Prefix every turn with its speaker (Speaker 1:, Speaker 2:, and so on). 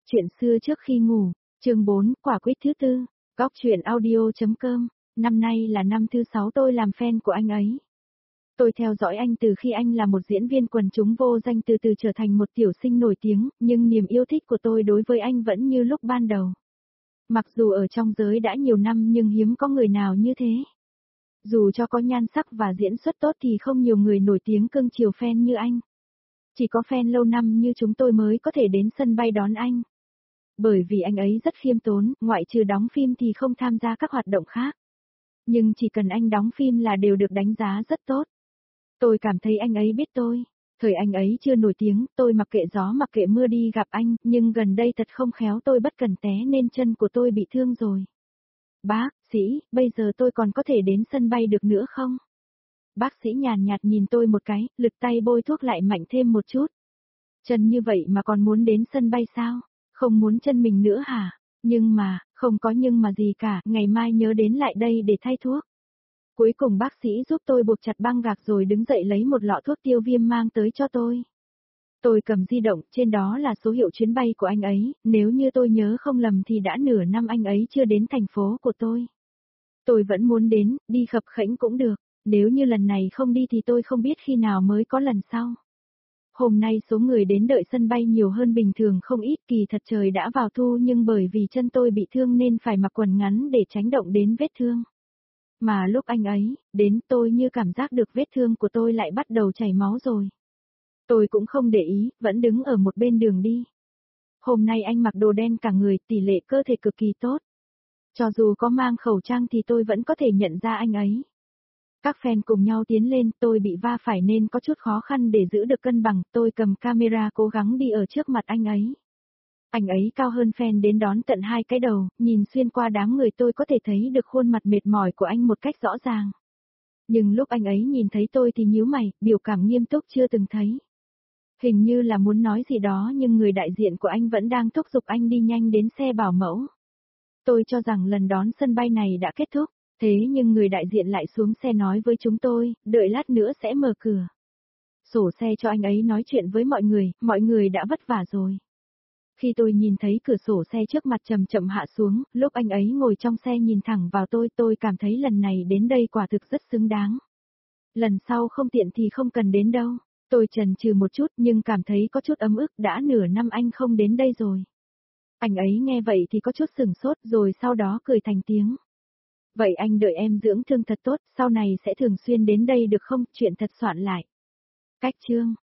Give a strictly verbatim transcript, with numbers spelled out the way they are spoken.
Speaker 1: Chuyện xưa trước khi ngủ, chương bốn, quả quýt thứ tư, góc truyện audio.com, năm nay là năm thứ sáu tôi làm fan của anh ấy. Tôi theo dõi anh từ khi anh là một diễn viên quần chúng vô danh từ từ trở thành một tiểu sinh nổi tiếng, nhưng niềm yêu thích của tôi đối với anh vẫn như lúc ban đầu. Mặc dù ở trong giới đã nhiều năm nhưng hiếm có người nào như thế. Dù cho có nhan sắc và diễn xuất tốt thì không nhiều người nổi tiếng cưng chiều fan như anh. Chỉ có fan lâu năm như chúng tôi mới có thể đến sân bay đón anh. Bởi vì anh ấy rất khiêm tốn, ngoại trừ đóng phim thì không tham gia các hoạt động khác. Nhưng chỉ cần anh đóng phim là đều được đánh giá rất tốt. Tôi cảm thấy anh ấy biết tôi. Thời anh ấy chưa nổi tiếng, tôi mặc kệ gió mặc kệ mưa đi gặp anh, nhưng gần đây thật không khéo tôi bất cẩn té nên chân của tôi bị thương rồi. Bác sĩ, bây giờ tôi còn có thể đến sân bay được nữa không? Bác sĩ nhàn nhạt nhìn tôi một cái, lực tay bôi thuốc lại mạnh thêm một chút. Chân như vậy mà còn muốn đến sân bay sao? Không muốn chân mình nữa hả? Nhưng mà, không có nhưng mà gì cả, ngày mai nhớ đến lại đây để thay thuốc. Cuối cùng bác sĩ giúp tôi buộc chặt băng gạc rồi đứng dậy lấy một lọ thuốc tiêu viêm mang tới cho tôi. Tôi cầm di động, trên đó là số hiệu chuyến bay của anh ấy, nếu như tôi nhớ không lầm thì đã nửa năm anh ấy chưa đến thành phố của tôi. Tôi vẫn muốn đến, đi khập khễnh cũng được, nếu như lần này không đi thì tôi không biết khi nào mới có lần sau. Hôm nay số người đến đợi sân bay nhiều hơn bình thường không ít, kỳ thật trời đã vào thu nhưng bởi vì chân tôi bị thương nên phải mặc quần ngắn để tránh động đến vết thương. Mà lúc anh ấy đến tôi như cảm giác được vết thương của tôi lại bắt đầu chảy máu rồi. Tôi cũng không để ý, vẫn đứng ở một bên đường đi. Hôm nay anh mặc đồ đen cả người, tỷ lệ cơ thể cực kỳ tốt. Cho dù có mang khẩu trang thì tôi vẫn có thể nhận ra anh ấy. Các fan cùng nhau tiến lên, tôi bị va phải nên có chút khó khăn để giữ được cân bằng, tôi cầm camera cố gắng đi ở trước mặt anh ấy. Anh ấy cao hơn fan đến đón tận hai cái đầu, nhìn xuyên qua đám người tôi có thể thấy được khuôn mặt mệt mỏi của anh một cách rõ ràng. Nhưng lúc anh ấy nhìn thấy tôi thì nhíu mày, biểu cảm nghiêm túc chưa từng thấy. Hình như là muốn nói gì đó nhưng người đại diện của anh vẫn đang thúc giục anh đi nhanh đến xe bảo mẫu. Tôi cho rằng lần đón sân bay này đã kết thúc. Thế nhưng người đại diện lại xuống xe nói với chúng tôi, đợi lát nữa sẽ mở cửa. Sổ xe cho anh ấy nói chuyện với mọi người, mọi người đã vất vả rồi. Khi tôi nhìn thấy cửa sổ xe trước mặt chậm chậm hạ xuống, lúc anh ấy ngồi trong xe nhìn thẳng vào tôi, tôi cảm thấy lần này đến đây quả thực rất xứng đáng. Lần sau không tiện thì không cần đến đâu. Tôi chần chừ một chút nhưng cảm thấy có chút ấm ức, đã nửa năm anh không đến đây rồi. Anh ấy nghe vậy thì có chút sửng sốt rồi sau đó cười thành tiếng. Vậy anh đợi em dưỡng thương thật tốt, sau này sẽ thường xuyên đến đây được không? Chuyện thật soạn lại. Cách chương